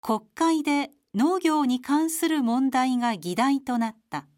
国会で農業に関する問題が議題となった。